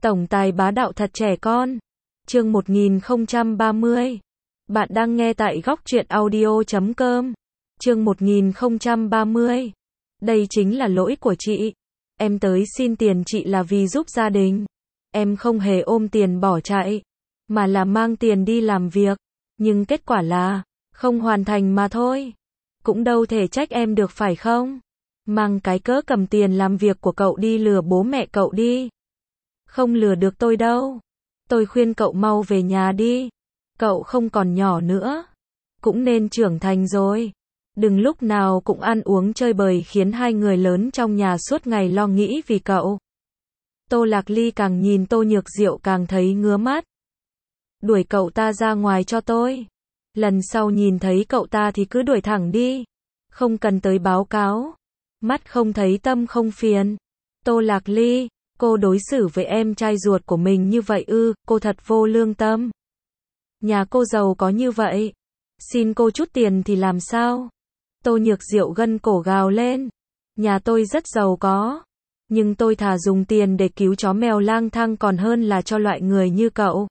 Tổng tài bá đạo thật trẻ con. Chương 1030. Bạn đang nghe tại góc truyện audio.com. Chương 1030. Đây chính là lỗi của chị. Em tới xin tiền chị là vì giúp gia đình. Em không hề ôm tiền bỏ chạy, mà là mang tiền đi làm việc. Nhưng kết quả là không hoàn thành mà thôi. Cũng đâu thể trách em được phải không? Mang cái cớ cầm tiền làm việc của cậu đi lừa bố mẹ cậu đi. Không lừa được tôi đâu. Tôi khuyên cậu mau về nhà đi. Cậu không còn nhỏ nữa, cũng nên trưởng thành rồi. Đừng lúc nào cũng ăn uống chơi bời khiến hai người lớn trong nhà suốt ngày lo nghĩ vì cậu. Tô Lạc Ly càng nhìn Tô Nhược Diệu càng thấy ngứa mắt. Đuổi cậu ta ra ngoài cho tôi. Lần sau nhìn thấy cậu ta thì cứ đuổi thẳng đi. Không cần tới báo cáo. Mắt không thấy tâm không phiền. Tô Lạc Ly, cô đối xử với em trai ruột của mình như vậy ư? Cô thật vô lương tâm. Nhà cô giàu có như vậy, xin cô chút tiền thì làm sao? Tô Nhược Diệu gân cổ gào lên. Nhà tôi rất giàu có, nhưng tôi thà dùng tiền để cứu chó mèo lang thang còn hơn là cho loại người như cậu.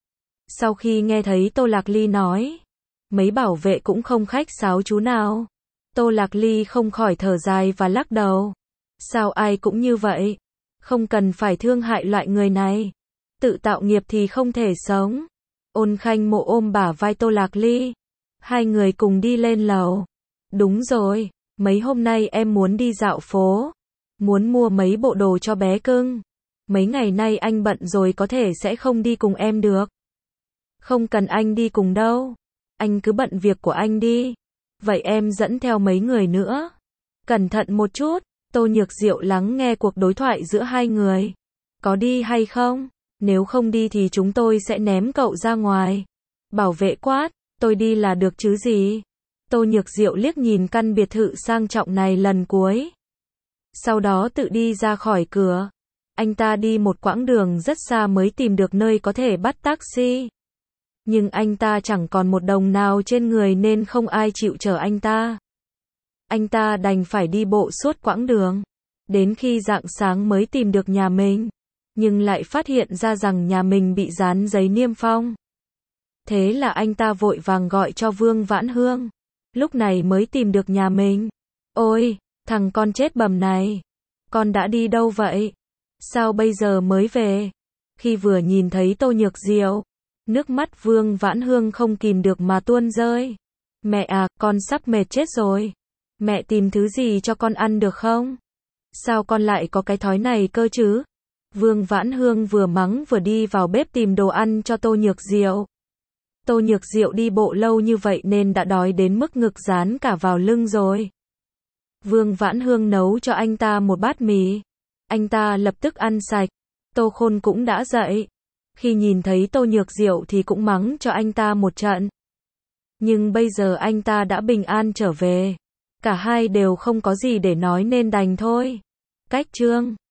Sau khi nghe thấy Tô Lạc Ly nói, mấy bảo vệ cũng không khách sáo chú nào. Tô Lạc Ly không khỏi thở dài và lắc đầu. Sao ai cũng như vậy? Không cần phải thương hại loại người này. Tự tạo nghiệp thì không thể sống. Ôn Khanh Mộ ôm bả vai Tô Lạc Ly. Hai người cùng đi lên lầu. Đúng rồi, mấy hôm nay em muốn đi dạo phố. Muốn mua mấy bộ đồ cho bé cưng. Mấy ngày nay anh bận rồi có thể sẽ không đi cùng em được. Không cần anh đi cùng đâu. Anh cứ bận việc của anh đi. Vậy em dẫn theo mấy người nữa. Cẩn thận một chút. Tô Nhược Diệu lắng nghe cuộc đối thoại giữa hai người. Có đi hay không? Nếu không đi thì chúng tôi sẽ ném cậu ra ngoài. Bảo vệ quát, tôi đi là được chứ gì? Tô Nhược Diệu liếc nhìn căn biệt thự sang trọng này lần cuối. Sau đó tự đi ra khỏi cửa. Anh ta đi một quãng đường rất xa mới tìm được nơi có thể bắt taxi. Nhưng anh ta chẳng còn một đồng nào trên người nên không ai chịu chở anh ta. Anh ta đành phải đi bộ suốt quãng đường. Đến khi rạng sáng mới tìm được nhà mình. Nhưng lại phát hiện ra rằng nhà mình bị dán giấy niêm phong. Thế là anh ta vội vàng gọi cho Vương Vãn Hương. Lúc này mới tìm được nhà mình. Ôi, thằng con chết bầm này. Con đã đi đâu vậy? Sao bây giờ mới về? Khi vừa nhìn thấy Tô Nhược Diệu, nước mắt Vương Vãn Hương không kìm được mà tuôn rơi. Mẹ à, con sắp mệt chết rồi. Mẹ tìm thứ gì cho con ăn được không? Sao con lại có cái thói này cơ chứ? Vương Vãn Hương vừa mắng vừa đi vào bếp tìm đồ ăn cho Tô Nhược Diệu. Tô Nhược Diệu đi bộ lâu như vậy nên đã đói đến mức ngực dán cả vào lưng rồi. Vương Vãn Hương nấu cho anh ta một bát mì. Anh ta lập tức ăn sạch. Tô Khôn cũng đã dậy. Khi nhìn thấy Tô Nhược Diệu thì cũng mắng cho anh ta một trận. Nhưng bây giờ anh ta đã bình an trở về. Cả hai đều không có gì để nói nên đành thôi. Cách chương